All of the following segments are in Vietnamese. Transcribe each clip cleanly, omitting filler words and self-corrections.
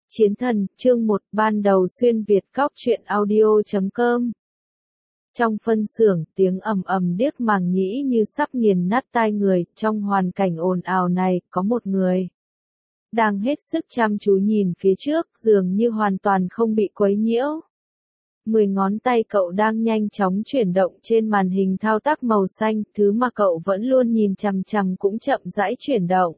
Chiến thần, chương 1, ban đầu xuyên Việt Cóc truyện audio.com. Trong phân xưởng, tiếng ầm ầm điếc màng nhĩ như sắp nghiền nát tai người, trong hoàn cảnh ồn ào này, có một người đang hết sức chăm chú nhìn phía trước, dường như hoàn toàn không bị quấy nhiễu. 10 ngón tay cậu đang nhanh chóng chuyển động trên màn hình thao tác màu xanh, thứ mà cậu vẫn luôn nhìn chằm chằm cũng chậm rãi chuyển động.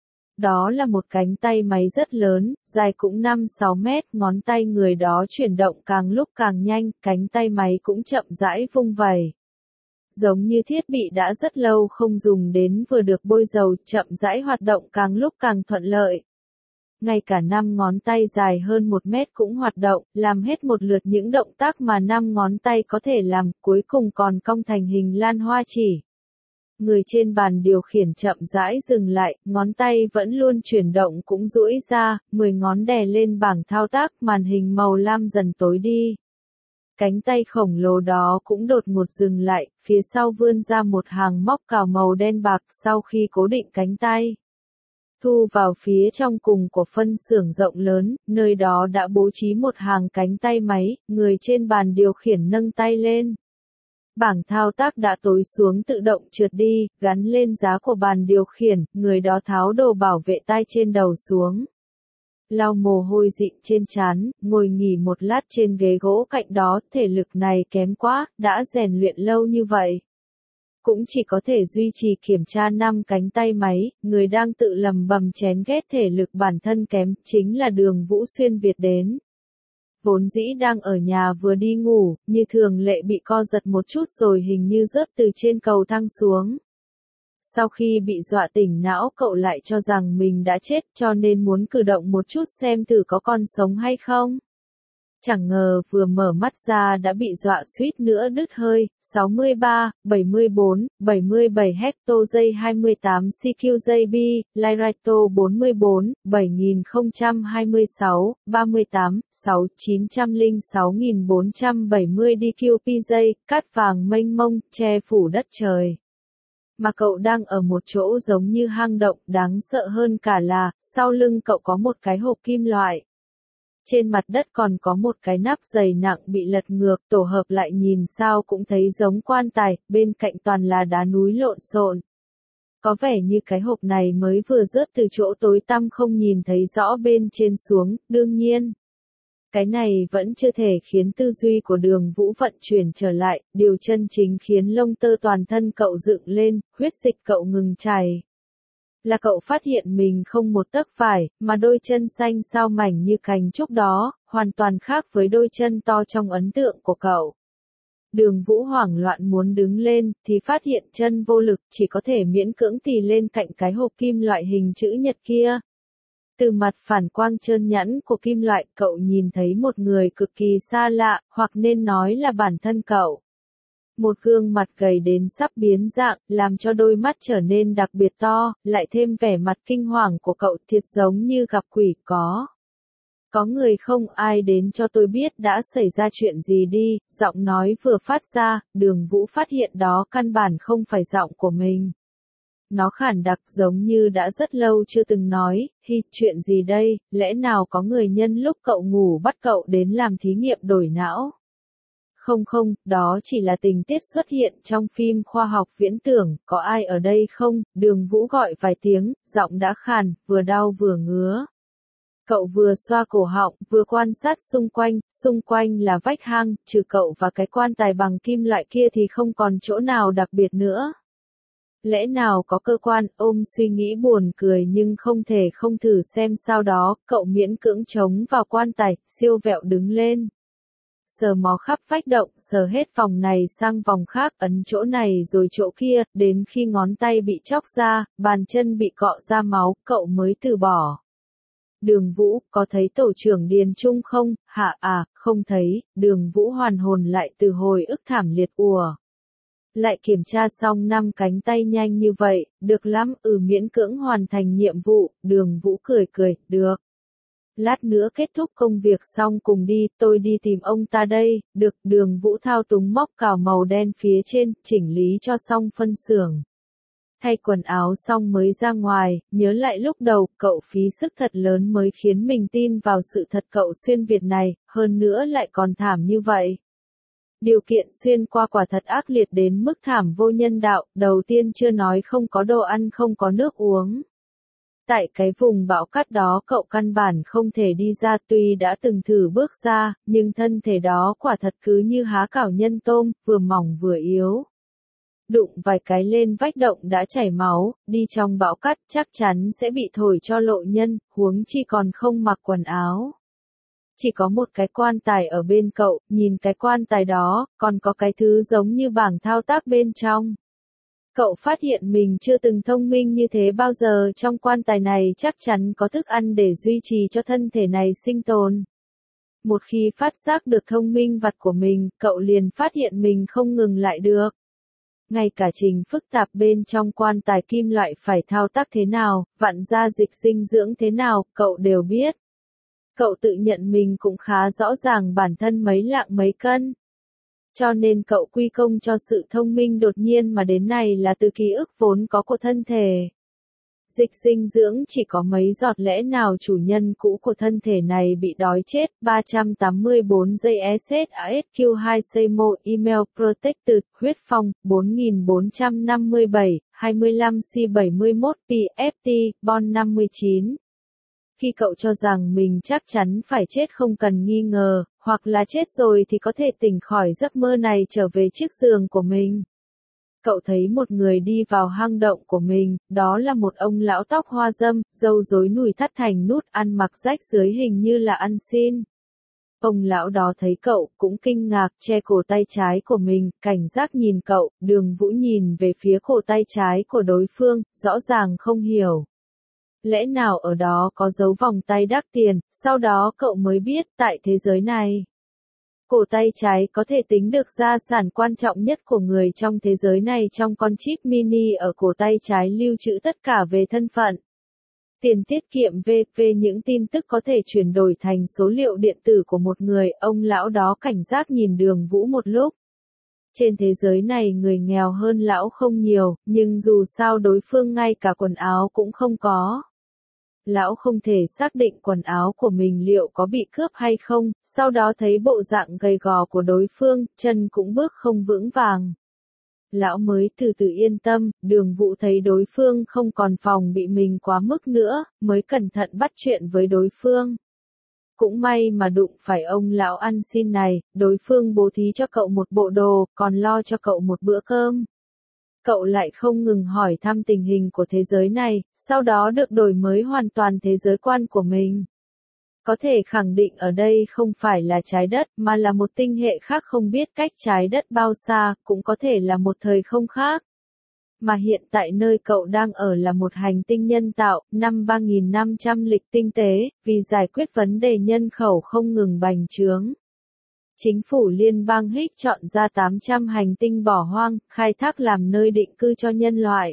Đó là một cánh tay máy rất lớn, dài cũng 5-6 mét, ngón tay người đó chuyển động càng lúc càng nhanh, cánh tay máy cũng chậm rãi vung vẩy. Giống như thiết bị đã rất lâu không dùng đến vừa được bôi dầu, chậm rãi hoạt động càng lúc càng thuận lợi. Ngay cả 5 ngón tay dài hơn 1 mét cũng hoạt động, làm hết một lượt những động tác mà 5 ngón tay có thể làm, cuối cùng còn cong thành hình lan hoa chỉ. Người trên bàn điều khiển chậm rãi dừng lại, ngón tay vẫn luôn chuyển động cũng duỗi ra, 10 ngón đè lên bảng thao tác, màn hình màu lam dần tối đi. Cánh tay khổng lồ đó cũng đột ngột dừng lại, phía sau vươn ra một hàng móc cào màu đen bạc sau khi cố định cánh tay. Thu vào phía trong cùng của phân xưởng rộng lớn, nơi đó đã bố trí một hàng cánh tay máy, người trên bàn điều khiển nâng tay lên. Bảng thao tác đã tối xuống tự động trượt đi, gắn lên giá của bàn điều khiển, người đó tháo đồ bảo vệ tai trên đầu xuống. Lau mồ hôi dịn trên trán, ngồi nghỉ một lát trên ghế gỗ cạnh đó, thể lực này kém quá, đã rèn luyện lâu như vậy. Cũng chỉ có thể duy trì kiểm tra 5 cánh tay máy, người đang tự lầm bầm chén ghét thể lực bản thân kém, chính là Đường Vũ xuyên Việt đến. Vốn dĩ đang ở nhà vừa đi ngủ, như thường lệ bị co giật một chút rồi hình như rớt từ trên cầu thang xuống. Sau khi bị dọa tỉnh não cậu lại cho rằng mình đã chết cho nên muốn cử động một chút xem thử có còn sống hay không. Chẳng ngờ vừa mở mắt ra đã bị dọa suýt nữa đứt hơi, 63, 74, 77 hecto-giây 28 CQ-giây Lyraito 44, 7026, 38, 6, 906.470 DQP-giây, cát vàng mênh mông, che phủ đất trời. Mà cậu đang ở một chỗ giống như hang động, đáng sợ hơn cả là, sau lưng cậu có một cái hộp kim loại. Trên mặt đất còn có một cái nắp dày nặng bị lật ngược, tổ hợp lại nhìn sao cũng thấy giống quan tài, bên cạnh toàn là đá núi lộn xộn. Có vẻ như cái hộp này mới vừa rớt từ chỗ tối tăm không nhìn thấy rõ bên trên xuống, đương nhiên. Cái này vẫn chưa thể khiến tư duy của Đường Vũ vận chuyển trở lại, điều chân chính khiến lông tơ toàn thân cậu dựng lên, huyết dịch cậu ngừng chảy. Là cậu phát hiện mình không một tấc vải, mà đôi chân xanh sao mảnh như cành trúc đó, hoàn toàn khác với đôi chân to trong ấn tượng của cậu. Đường Vũ hoảng loạn muốn đứng lên, thì phát hiện chân vô lực, chỉ có thể miễn cưỡng tì lên cạnh cái hộp kim loại hình chữ nhật kia. Từ mặt phản quang trơn nhẵn của kim loại, cậu nhìn thấy một người cực kỳ xa lạ, hoặc nên nói là bản thân cậu. Một gương mặt gầy đến sắp biến dạng, làm cho đôi mắt trở nên đặc biệt to, lại thêm vẻ mặt kinh hoàng của cậu thiệt giống như gặp quỷ. Có người không, ai đến cho tôi biết đã xảy ra chuyện gì đi, giọng nói vừa phát ra, Đường Vũ phát hiện đó căn bản không phải giọng của mình. Nó khản đặc giống như đã rất lâu chưa từng nói, chuyện gì đây, lẽ nào có người nhân lúc cậu ngủ bắt cậu đến làm thí nghiệm đổi não? Không, đó chỉ là tình tiết xuất hiện trong phim khoa học viễn tưởng, có ai ở đây không? Đường Vũ gọi vài tiếng, giọng đã khàn, vừa đau vừa ngứa. Cậu vừa xoa cổ họng, vừa quan sát xung quanh là vách hang, trừ cậu và cái quan tài bằng kim loại kia thì không còn chỗ nào đặc biệt nữa. Lẽ nào có cơ quan, ôm suy nghĩ buồn cười nhưng không thể không thử xem sao đó, cậu miễn cưỡng chống vào quan tài, siêu vẹo đứng lên. Sờ mó khắp vách động, sờ hết vòng này sang vòng khác, ấn chỗ này rồi chỗ kia, đến khi ngón tay bị chóc ra, bàn chân bị cọ ra máu, cậu mới từ bỏ. Đường Vũ, có thấy tổ trưởng Điền Trung không? Hả à, không thấy, Đường Vũ hoàn hồn lại từ hồi ức thảm liệt ùa. Lại kiểm tra xong 5 cánh tay nhanh như vậy, được lắm, miễn cưỡng hoàn thành nhiệm vụ, Đường Vũ cười, được. Lát nữa kết thúc công việc xong cùng đi, tôi đi tìm ông ta đây, được. Đường Vũ thao túng móc cào màu đen phía trên, chỉnh lý cho xong phân xưởng. Thay quần áo xong mới ra ngoài, nhớ lại lúc đầu cậu phí sức thật lớn mới khiến mình tin vào sự thật cậu xuyên Việt này, hơn nữa lại còn thảm như vậy. Điều kiện xuyên qua quả thật ác liệt đến mức thảm vô nhân đạo, đầu tiên chưa nói không có đồ ăn không có nước uống. Tại cái vùng bão cát đó cậu căn bản không thể đi ra tuy đã từng thử bước ra, nhưng thân thể đó quả thật cứ như há cảo nhân tôm, vừa mỏng vừa yếu. Đụng vài cái lên vách động đã chảy máu, đi trong bão cát chắc chắn sẽ bị thổi cho lộ nhân, huống chi còn không mặc quần áo. Chỉ có một cái quan tài ở bên cậu, nhìn cái quan tài đó, còn có cái thứ giống như bảng thao tác bên trong. Cậu phát hiện mình chưa từng thông minh như thế bao giờ, trong quan tài này chắc chắn có thức ăn để duy trì cho thân thể này sinh tồn. Một khi phát giác được thông minh vặt của mình, cậu liền phát hiện mình không ngừng lại được. Ngay cả trình phức tạp bên trong quan tài kim loại phải thao tác thế nào, vặn ra dịch dinh dưỡng thế nào, cậu đều biết. Cậu tự nhận mình cũng khá rõ ràng bản thân mấy lạng mấy cân. Cho nên cậu quy công cho sự thông minh đột nhiên mà đến này là từ ký ức vốn có của thân thể. Dịch dinh dưỡng chỉ có mấy giọt, lẽ nào chủ nhân cũ của thân thể này bị đói chết. 384 giây SSASQ2 Seymour Email Protected Huyết Phong 4457 25C71 PFT Bon 59. Khi cậu cho rằng mình chắc chắn phải chết không cần nghi ngờ, hoặc là chết rồi thì có thể tỉnh khỏi giấc mơ này trở về chiếc giường của mình. Cậu thấy một người đi vào hang động của mình, đó là một ông lão tóc hoa râm, râu rối nùi thắt thành nút, ăn mặc rách rưới hình như là ăn xin. Ông lão đó thấy cậu, cũng kinh ngạc, che cổ tay trái của mình, cảnh giác nhìn cậu. Đường Vũ nhìn về phía cổ tay trái của đối phương, rõ ràng không hiểu. Lẽ nào ở đó có dấu vòng tay đắt tiền, sau đó cậu mới biết, tại thế giới này, cổ tay trái có thể tính được gia sản quan trọng nhất của người trong thế giới này. Trong con chip mini ở cổ tay trái lưu trữ tất cả về thân phận, tiền tiết kiệm v.v. những tin tức có thể chuyển đổi thành số liệu điện tử của một người. Ông lão đó cảnh giác nhìn Đường Vũ một lúc. Trên thế giới này người nghèo hơn lão không nhiều, nhưng dù sao đối phương ngay cả quần áo cũng không có. Lão không thể xác định quần áo của mình liệu có bị cướp hay không, sau đó thấy bộ dạng gầy gò của đối phương, chân cũng bước không vững vàng. Lão mới từ từ yên tâm. Đường Vũ thấy đối phương không còn phòng bị mình quá mức nữa, mới cẩn thận bắt chuyện với đối phương. Cũng may mà đụng phải ông lão ăn xin này, đối phương bố thí cho cậu một bộ đồ, còn lo cho cậu một bữa cơm. Cậu lại không ngừng hỏi thăm tình hình của thế giới này, sau đó được đổi mới hoàn toàn thế giới quan của mình. Có thể khẳng định ở đây không phải là trái đất, mà là một tinh hệ khác không biết cách trái đất bao xa, cũng có thể là một thời không khác. Mà hiện tại nơi cậu đang ở là một hành tinh nhân tạo, năm 3500 lịch tinh tế, vì giải quyết vấn đề nhân khẩu không ngừng bành trướng. Chính phủ liên bang Higgs chọn ra 800 hành tinh bỏ hoang, khai thác làm nơi định cư cho nhân loại.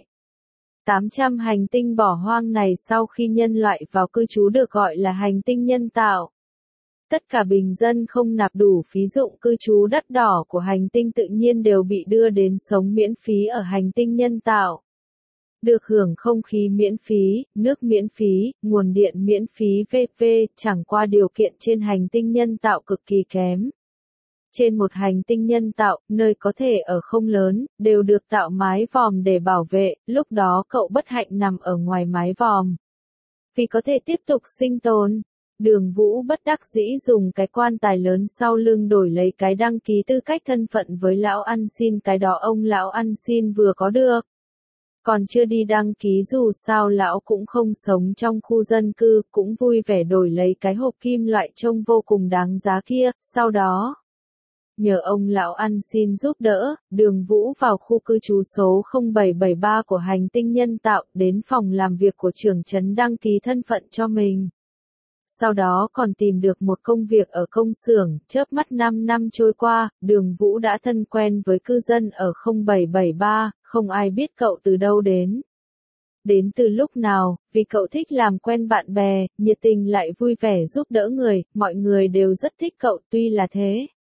800 hành tinh bỏ hoang này sau khi nhân loại vào cư trú được gọi là hành tinh nhân tạo. Tất cả bình dân không nạp đủ phí dụng cư trú đắt đỏ của hành tinh tự nhiên đều bị đưa đến sống miễn phí ở hành tinh nhân tạo. Được hưởng không khí miễn phí, nước miễn phí, nguồn điện miễn phí v.v. Chẳng qua điều kiện trên hành tinh nhân tạo cực kỳ kém. Trên một hành tinh nhân tạo, nơi có thể ở không lớn, đều được tạo mái vòm để bảo vệ, lúc đó cậu bất hạnh nằm ở ngoài mái vòm. Vì có thể tiếp tục sinh tồn, Đường Vũ bất đắc dĩ dùng cái quan tài lớn sau lưng đổi lấy cái đăng ký tư cách thân phận với lão ăn xin, cái đó ông lão ăn xin vừa có được. Còn chưa đi đăng ký, dù sao lão cũng không sống trong khu dân cư, cũng vui vẻ đổi lấy cái hộp kim loại trông vô cùng đáng giá kia, sau đó nhờ ông lão ăn xin giúp đỡ, Đường Vũ vào khu cư trú số 0773 của hành tinh nhân tạo, đến phòng làm việc của trưởng trấn đăng ký thân phận cho mình. Sau đó còn tìm được một công việc ở công xưởng. Chớp mắt 5 năm trôi qua, Đường Vũ đã thân quen với cư dân ở 0773, không ai biết cậu từ đâu đến. Đến từ lúc nào, vì cậu thích làm quen bạn bè, nhiệt tình lại vui vẻ giúp đỡ người, mọi người đều rất thích cậu. Tuy là thế,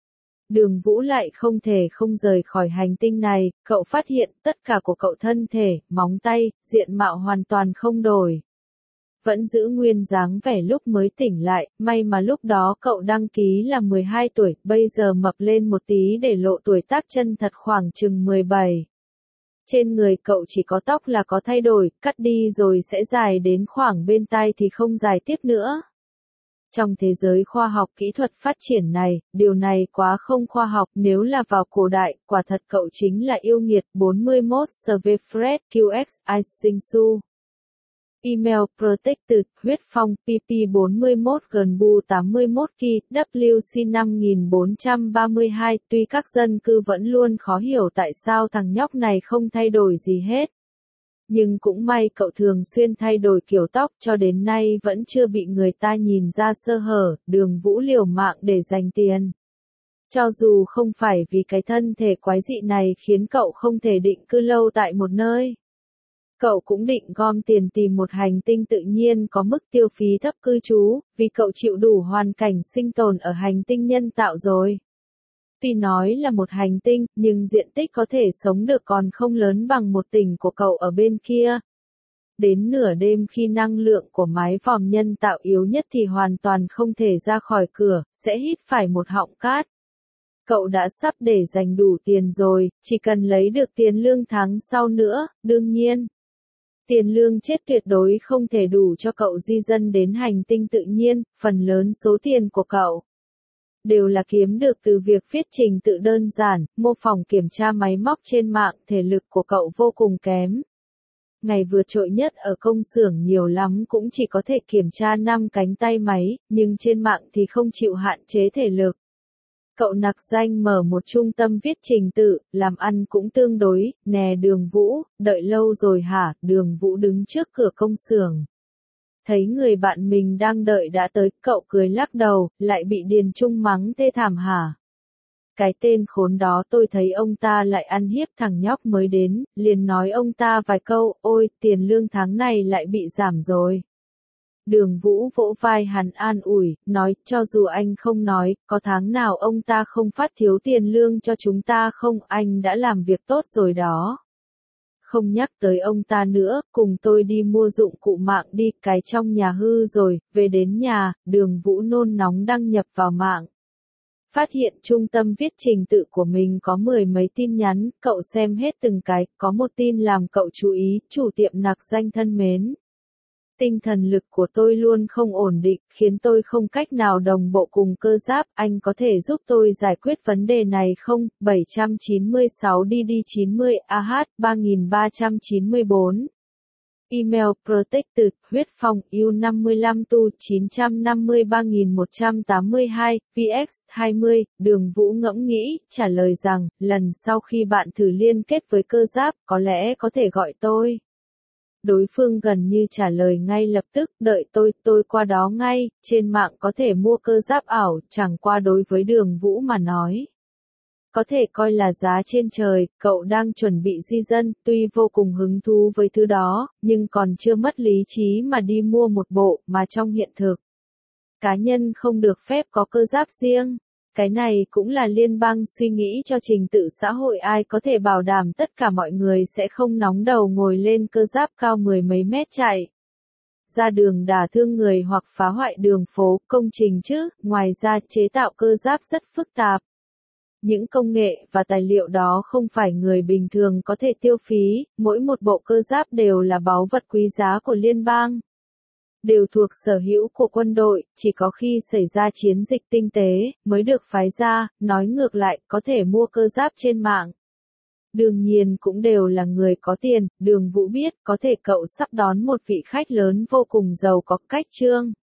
Đường Vũ lại không thể không rời khỏi hành tinh này, cậu phát hiện tất cả của cậu thân thể, móng tay, diện mạo hoàn toàn không đổi. Vẫn giữ nguyên dáng vẻ lúc mới tỉnh lại, may mà lúc đó cậu đăng ký là 12 tuổi, bây giờ mập lên một tí để lộ tuổi tác chân thật khoảng chừng 17. Trên người cậu chỉ có tóc là có thay đổi, cắt đi rồi sẽ dài đến khoảng bên tai thì không dài tiếp nữa. Trong thế giới khoa học kỹ thuật phát triển này, điều này quá không khoa học, nếu là vào cổ đại, quả thật cậu chính là yêu nghiệt. 41 Survey Fred QX I Sinh Su. Email Protected, huyết phong, pp 41 gần bu 81 kỳ, WC 5432, tuy các dân cư vẫn luôn khó hiểu tại sao thằng nhóc này không thay đổi gì hết. Nhưng cũng may cậu thường xuyên thay đổi kiểu tóc cho đến nay vẫn chưa bị người ta nhìn ra sơ hở. Đường Vũ liều mạng để dành tiền. Cho dù không phải vì cái thân thể quái dị này khiến cậu không thể định cư lâu tại một nơi. Cậu cũng định gom tiền tìm một hành tinh tự nhiên có mức tiêu phí thấp cư trú, vì cậu chịu đủ hoàn cảnh sinh tồn ở hành tinh nhân tạo rồi. Tuy nói là một hành tinh, nhưng diện tích có thể sống được còn không lớn bằng một tỉnh của cậu ở bên kia. Đến nửa đêm khi năng lượng của mái vòm nhân tạo yếu nhất thì hoàn toàn không thể ra khỏi cửa, sẽ hít phải một họng cát. Cậu đã sắp để dành đủ tiền rồi, chỉ cần lấy được tiền lương tháng sau nữa, đương nhiên. Tiền lương chết tuyệt đối không thể đủ cho cậu di dân đến hành tinh tự nhiên, phần lớn số tiền của cậu đều là kiếm được từ việc viết trình tự đơn giản, mô phỏng kiểm tra máy móc trên mạng, thể lực của cậu vô cùng kém. Ngày vượt trội nhất ở công xưởng nhiều lắm cũng chỉ có thể kiểm tra 5 cánh tay máy, nhưng trên mạng thì không chịu hạn chế thể lực. Cậu nặc danh mở một trung tâm viết trình tự, làm ăn cũng tương đối. Nè Đường Vũ, đợi lâu rồi hả? Đường Vũ đứng trước cửa công xưởng. Thấy người bạn mình đang đợi đã tới, cậu cười lắc đầu, lại bị Điền Trung mắng thê thảm hả? Cái tên khốn đó, tôi thấy ông ta lại ăn hiếp thằng nhóc mới đến, liền nói ông ta vài câu, ôi, tiền lương tháng này lại bị giảm rồi. Đường Vũ vỗ vai hắn an ủi, nói, cho dù anh không nói, có tháng nào ông ta không phát thiếu tiền lương cho chúng ta không, anh đã làm việc tốt rồi đó. Không nhắc tới ông ta nữa, cùng tôi đi mua dụng cụ mạng đi, cái trong nhà hư rồi. Về đến nhà, Đường Vũ nôn nóng đăng nhập vào mạng. Phát hiện trung tâm viết trình tự của mình có 10 mấy tin nhắn, cậu xem hết từng cái, có một tin làm cậu chú ý, chủ tiệm nặc danh thân mến. Tinh thần lực của tôi luôn không ổn định, khiến tôi không cách nào đồng bộ cùng cơ giáp, anh có thể giúp tôi giải quyết vấn đề này không? 796 DD90 AH 3394. Email Protected, huyết phong, U55 tu 953182, VX 20, Đường Vũ ngẫm nghĩ, trả lời rằng, lần sau khi bạn thử liên kết với cơ giáp, có lẽ có thể gọi tôi. Đối phương gần như trả lời ngay lập tức, đợi tôi qua đó ngay, trên mạng có thể mua cơ giáp ảo, chẳng qua đối với Đường Vũ mà nói. Có thể coi là giá trên trời, cậu đang chuẩn bị di dân, tuy vô cùng hứng thú với thứ đó, nhưng còn chưa mất lý trí mà đi mua một bộ, mà trong hiện thực. Cá nhân không được phép có cơ giáp riêng. Cái này cũng là liên bang suy nghĩ cho trình tự xã hội, ai có thể bảo đảm tất cả mọi người sẽ không nóng đầu ngồi lên cơ giáp cao 10 mấy mét chạy ra đường đả thương người hoặc phá hoại đường phố, công trình chứ. Ngoài ra, chế tạo cơ giáp rất phức tạp. Những công nghệ và tài liệu đó không phải người bình thường có thể tiêu phí, mỗi một bộ cơ giáp đều là báu vật quý giá của liên bang. Đều thuộc sở hữu của quân đội, chỉ có khi xảy ra chiến dịch tinh tế, mới được phái ra, nói ngược lại, có thể mua cơ giáp trên mạng. Đương nhiên cũng đều là người có tiền, Đường Vũ biết, có thể cậu sắp đón một vị khách lớn vô cùng giàu có, cách trương.